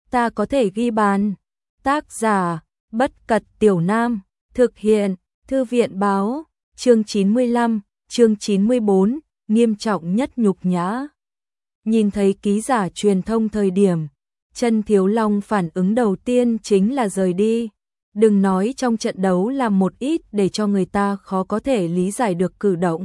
ta có thể ghi bàn. Tác giả, Bất Cật Tiểu Nam, thực hiện, Thư viện báo, chương 95, chương 94, nghiêm trọng nhất nhục nhã. Nhìn thấy ký giả truyền thông thời điểm, Chân Thiếu Long phản ứng đầu tiên chính là rời đi. Đừng nói trong trận đấu làm một ít để cho người ta khó có thể lý giải được cử động.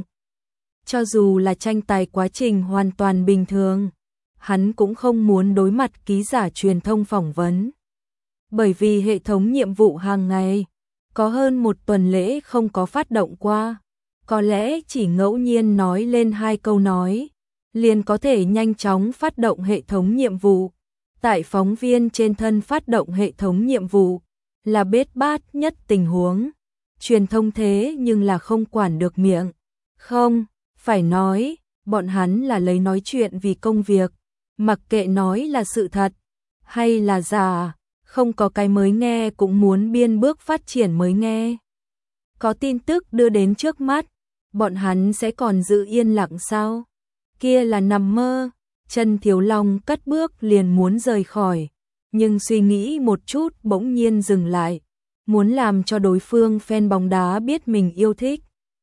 Cho dù là tranh tài quá trình hoàn toàn bình thường, hắn cũng không muốn đối mặt ký giả truyền thông phỏng vấn. Bởi vì hệ thống nhiệm vụ hàng ngày, có hơn một tuần lễ không có phát động qua, có lẽ chỉ ngẫu nhiên nói lên 2 câu nói, liền có thể nhanh chóng phát động hệ thống nhiệm vụ. Tại phóng viên trên thân phát động hệ thống nhiệm vụ, là bết bát nhất tình huống. Truyền thông thế nhưng là không quản được miệng. Không, phải nói, bọn hắn là lấy nói chuyện vì công việc, mặc kệ nói là sự thật, hay là giả, không có cái mới nghe cũng muốn biên bước phát triển mới nghe. Có tin tức đưa đến trước mắt, bọn hắn sẽ còn giữ yên lặng sao? Kia là nằm mơ. Chân Thiếu Long cất bước liền muốn rời khỏi, nhưng suy nghĩ một chút bỗng nhiên dừng lại, muốn làm cho đối phương fan bóng đá biết mình yêu thích.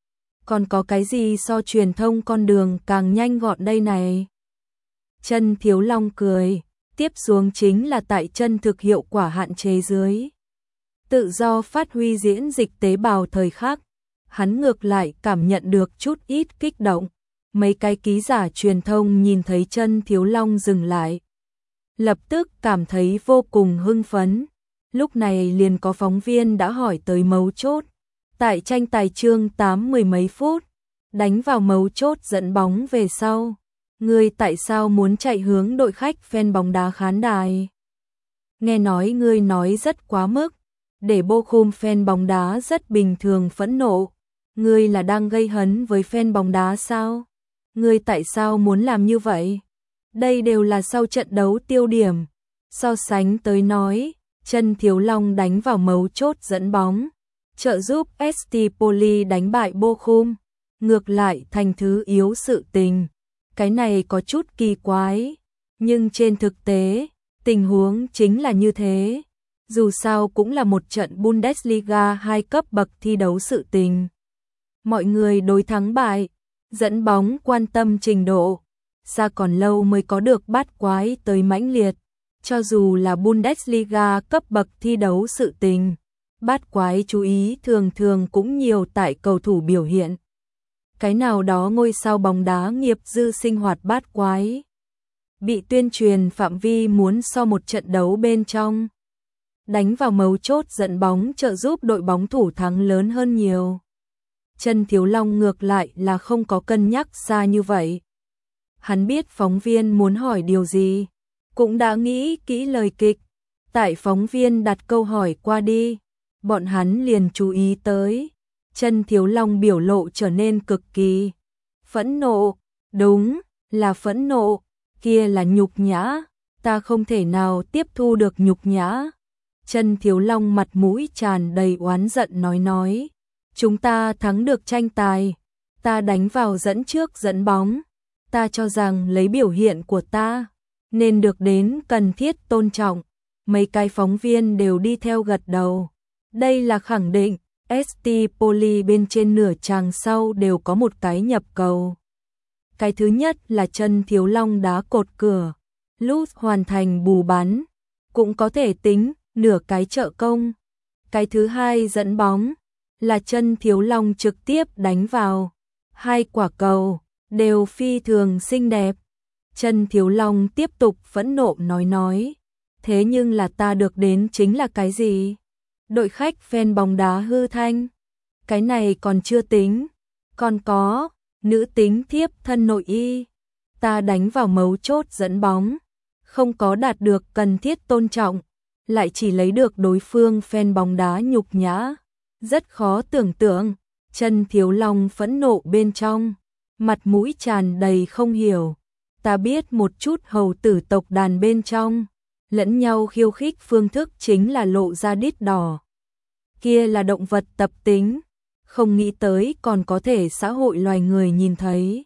Còn có cái gì so truyền thông con đường càng nhanh gọn đây này? Chân Thiếu Long cười, tiếp xuống chính là tại chân thực hiệu quả hạn chế dưới. Tự do phát huy diễn dịch tế bào thời khắc, hắn ngược lại cảm nhận được chút ít kích động. Mấy cái ký giả truyền thông nhìn thấy Chân Thiếu Long dừng lại, lập tức cảm thấy vô cùng hưng phấn. Lúc này liền có phóng viên đã hỏi tới mấu chốt. Tại tranh tài chương 8 mười mấy phút, đánh vào mấu chốt dẫn bóng về sau. Ngươi tại sao muốn chạy hướng đội khách fan bóng đá khán đài? Nghe nói ngươi nói rất quá mức, để Bochum fan bóng đá rất bình thường phẫn nộ. Ngươi là đang gây hấn với fan bóng đá sao? Ngươi tại sao muốn làm như vậy? Đây đều là sau trận đấu tiêu điểm. So sánh tới nói, Chân Thiếu Long đánh vào mấu chốt dẫn bóng, trợ giúp ST Poli đánh bại Bochum, ngược lại thành thứ yếu sự tình. Cái này có chút kỳ quái, nhưng trên thực tế, tình huống chính là như thế. Dù sao cũng là một trận Bundesliga 2 cấp bậc thi đấu sự tình. Mọi người đối thắng bại, dẫn bóng quan tâm trình độ, xa còn lâu mới có được bát quái tới mãnh liệt. Cho dù là Bundesliga cấp bậc thi đấu sự tình, bát quái chú ý thường thường cũng nhiều tại cầu thủ biểu hiện. Cái nào đó ngôi sao bóng đá nghiệp dư sinh hoạt bát quái, bị tuyên truyền phạm vi muốn so một trận đấu bên trong, đánh vào mấu chốt dẫn bóng trợ giúp đội bóng thủ thắng lớn hơn nhiều. Chân Thiếu Long ngược lại là không có cân nhắc xa như vậy. Hắn biết phóng viên muốn hỏi điều gì, cũng đã nghĩ kỹ lời kịch. Tại phóng viên đặt câu hỏi qua đi, bọn hắn liền chú ý tới. Chân Thiếu Long biểu lộ trở nên cực kỳ phẫn nộ. Đúng, là phẫn nộ, kia là nhục nhã. Ta không thể nào tiếp thu được nhục nhã. Chân Thiếu Long mặt mũi tràn đầy oán giận nói. Chúng ta thắng được tranh tài, ta đánh vào dẫn trước dẫn bóng, ta cho rằng lấy biểu hiện của ta, nên được đến cần thiết tôn trọng. Mấy cái phóng viên đều đi theo gật đầu. Đây là khẳng định, ST Poli bên trên nửa chàng sau đều có một cái nhập cầu. Cái thứ nhất là Chân Thiếu Long đá cột cửa, lúc hoàn thành bù bắn, cũng có thể tính nửa cái trợ công. Cái thứ hai dẫn bóng, là Chân Thiếu Long trực tiếp đánh vào. 2 quả cầu, đều phi thường xinh đẹp. Chân Thiếu Long tiếp tục phẫn nộ nói. Thế nhưng là ta được đến chính là cái gì? Đội khách fan bóng đá hư thanh. Cái này còn chưa tính. Còn có, nữ tính thiếp thân nội y. Ta đánh vào mấu chốt dẫn bóng. Không có đạt được cần thiết tôn trọng. Lại chỉ lấy được đối phương fan bóng đá nhục nhã. Rất khó tưởng tượng. Chân Thiếu Long phẫn nộ bên trong, mặt mũi tràn đầy không hiểu. Ta biết một chút hầu tử tộc đàn bên trong, lẫn nhau khiêu khích phương thức chính là lộ ra đít đỏ. Kia là động vật tập tính, không nghĩ tới còn có thể xã hội loài người nhìn thấy.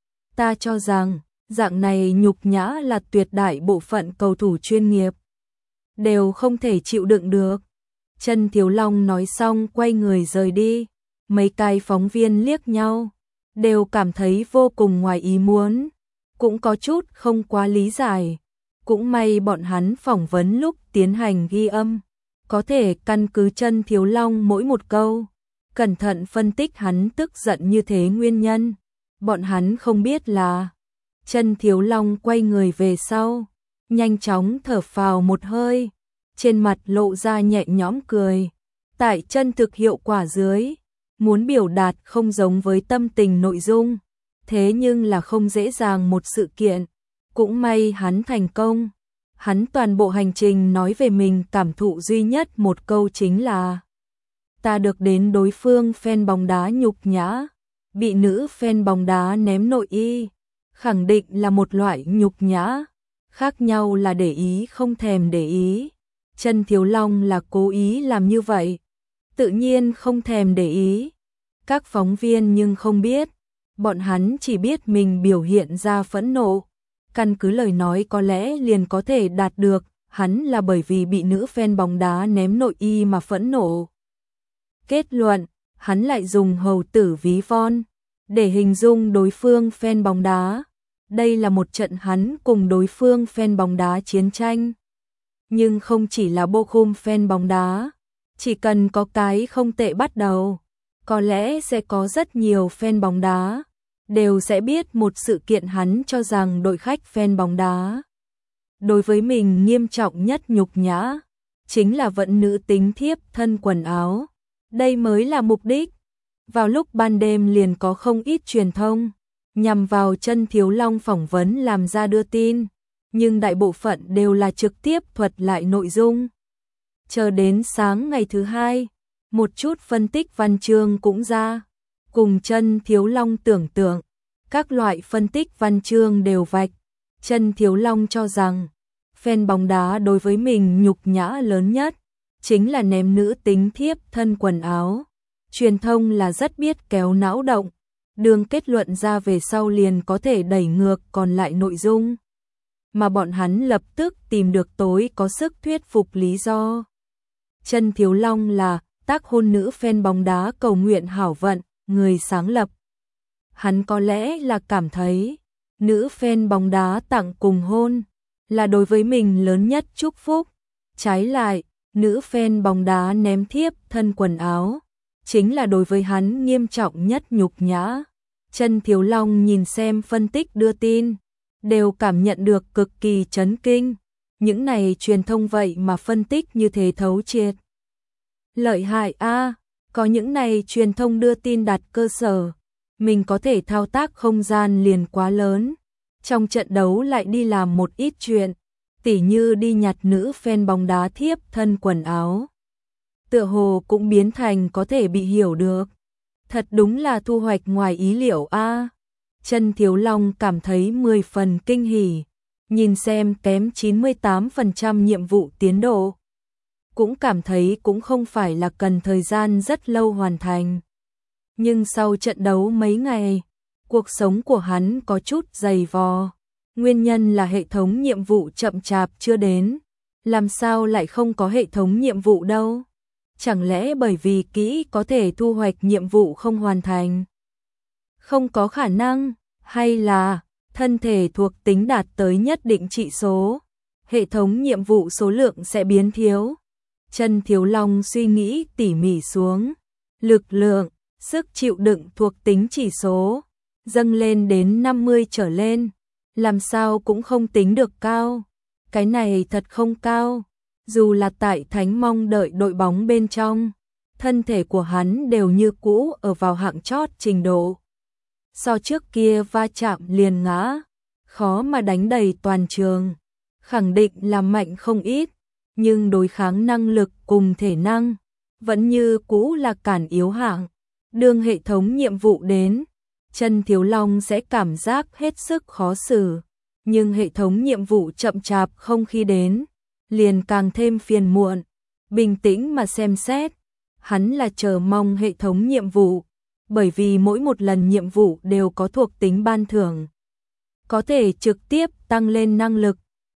Ta cho rằng, dạng này nhục nhã là tuyệt đại bộ phận cầu thủ chuyên nghiệp. đều không thể chịu đựng được. Chân Thiếu Long nói xong quay người rời đi, mấy cái phóng viên liếc nhau, đều cảm thấy vô cùng ngoài ý muốn, cũng có chút không quá lý giải. Cũng may bọn hắn phỏng vấn lúc tiến hành ghi âm, có thể căn cứ Chân Thiếu Long mỗi một câu, cẩn thận phân tích hắn tức giận như thế nguyên nhân. Bọn hắn không biết là Chân Thiếu Long quay người về sau, nhanh chóng thở phào một hơi, trên mặt lộ ra nhẹ nhõm cười. Tại chân thực hiệu quả dưới, muốn biểu đạt không giống với tâm tình nội dung, thế nhưng là không dễ dàng một sự kiện. Cũng may hắn thành công. Hắn toàn bộ hành trình nói về mình cảm thụ duy nhất một câu chính là: ta được đến đối phương fan bóng đá nhục nhã, bị nữ fan bóng đá ném nội y, khẳng định là một loại nhục nhã, khác nhau là để ý không thèm để ý. Chân Thiếu Long là cố ý làm như vậy, tự nhiên không thèm để ý. Các phóng viên nhưng không biết, bọn hắn chỉ biết mình biểu hiện ra phẫn nộ. Căn cứ lời nói có lẽ liền có thể đạt được, hắn là bởi vì bị nữ fan bóng đá ném nội y mà phẫn nộ. Kết luận, hắn lại dùng hầu tử ví von để hình dung đối phương fan bóng đá. Đây là một trận hắn cùng đối phương fan bóng đá chiến tranh. Nhưng không chỉ là Bochum fan bóng đá, chỉ cần có cái không tệ bắt đầu, có lẽ sẽ có rất nhiều fan bóng đá đều sẽ biết một sự kiện hắn cho rằng đội khách fan bóng đá đối với mình nghiêm trọng nhất nhục nhã, chính là vận nữ tính thiếp thân quần áo. Đây mới là mục đích. Vào lúc ban đêm liền có không ít truyền thông nhằm vào Chân Thiếu Long phỏng vấn làm ra đưa tin, nhưng đại bộ phận đều là trực tiếp thuật lại nội dung. Chờ đến sáng ngày thứ hai, một chút phân tích văn chương cũng ra, cùng Chân Thiếu Long tưởng tượng, các loại phân tích văn chương đều vạch. Chân Thiếu Long cho rằng, fan bóng đá đối với mình nhục nhã lớn nhất chính là ném nữ tính thiếp thân quần áo. Truyền thông là rất biết kéo não động, đường kết luận ra về sau liền có thể đẩy ngược còn lại nội dung, mà bọn hắn lập tức tìm được tối có sức thuyết phục lý do. Chân Thiếu Long là tác hôn nữ fan bóng đá cầu nguyện hảo vận, người sáng lập. Hắn có lẽ là cảm thấy nữ fan bóng đá tặng cùng hôn là đối với mình lớn nhất chúc phúc. Trái lại, nữ fan bóng đá ném thiếp thân quần áo chính là đối với hắn nghiêm trọng nhất nhục nhã. Chân Thiếu Long nhìn xem phân tích đưa tin, đều cảm nhận được cực kỳ chấn kinh. Những này truyền thông vậy mà phân tích như thế thấu triệt. Lợi hại a, có những này truyền thông đưa tin đặt cơ sở, mình có thể thao tác không gian liền quá lớn. Trong trận đấu lại đi làm một ít chuyện, tỉ như đi nhặt nữ fan bóng đá thiếp thân quần áo. Tựa hồ cũng biến thành có thể bị hiểu được. Thật đúng là thu hoạch ngoài ý liệu a. Chân Thiếu Long cảm thấy 10 phần kinh hỉ, nhìn xem kém 98% nhiệm vụ tiến độ, cũng cảm thấy cũng không phải là cần thời gian rất lâu hoàn thành. Nhưng sau trận đấu mấy ngày, cuộc sống của hắn có chút dày vò. Nguyên nhân là hệ thống nhiệm vụ chậm chạp chưa đến. Làm sao lại không có hệ thống nhiệm vụ đâu? Chẳng lẽ bởi vì kỹ có thể thu hoạch nhiệm vụ không hoàn thành? Không có khả năng, hay là thân thể thuộc tính đạt tới nhất định trị số, hệ thống nhiệm vụ số lượng sẽ biến thiếu? Chân Thiếu Long suy nghĩ tỉ mỉ xuống, lực lượng, sức chịu đựng thuộc tính chỉ số dâng lên đến 50 trở lên, làm sao cũng không tính được cao. Cái này thật không cao. Dù là tại Thánh Mong đợi đội bóng bên trong, thân thể của hắn đều như cũ ở vào hạng chót trình độ. So trước kia va chạm liền ngã, khó mà đánh đầy toàn trường, khẳng định là mạnh không ít, nhưng đối kháng năng lực cùng thể năng vẫn như cũ là cản yếu hạng. Đương hệ thống nhiệm vụ đến, Chân Thiếu Long sẽ cảm giác hết sức khó xử, nhưng hệ thống nhiệm vụ chậm chạp không khi đến, liền càng thêm phiền muộn. Bình tĩnh mà xem xét, hắn là chờ mong hệ thống nhiệm vụ, bởi vì mỗi một lần nhiệm vụ đều có thuộc tính ban thưởng, có thể trực tiếp tăng lên năng lực,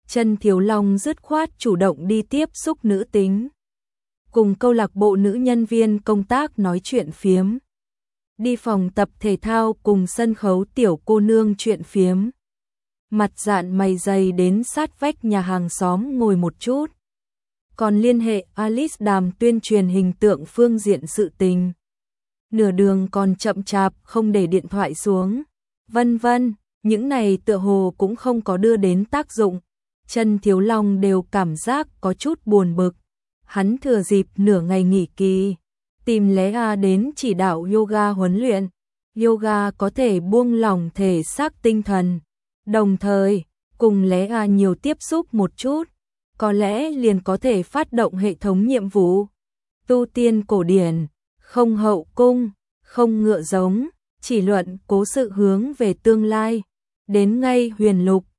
Trần Thiếu Long dứt khoát chủ động đi tiếp xúc nữ tính. Cùng câu lạc bộ nữ nhân viên công tác nói chuyện phiếm. Đi phòng tập thể thao cùng sân khấu tiểu cô nương chuyện phiếm. Mặt dạn mày dày đến sát vách nhà hàng xóm ngồi một chút. Còn liên hệ Alice Đàm tuyên truyền hình tượng phương diện sự tình. Nửa đường còn chậm chạp không để điện thoại xuống. Vân vân, những này tựa hồ cũng không có đưa đến tác dụng. Trần Thiếu Long đều cảm giác có chút buồn bực. Hắn thừa dịp nửa ngày nghỉ kỳ, tìm Lea đến chỉ đạo yoga huấn luyện. Yoga có thể buông lỏng thể xác tinh thần. Đồng thời, cùng Lea nhiều tiếp xúc một chút, có lẽ liền có thể phát động hệ thống nhiệm vụ. Tu tiên cổ điển, không hậu cung, không ngựa giống, chỉ luận cố sự hướng về tương lai. Đến ngay huyền lục,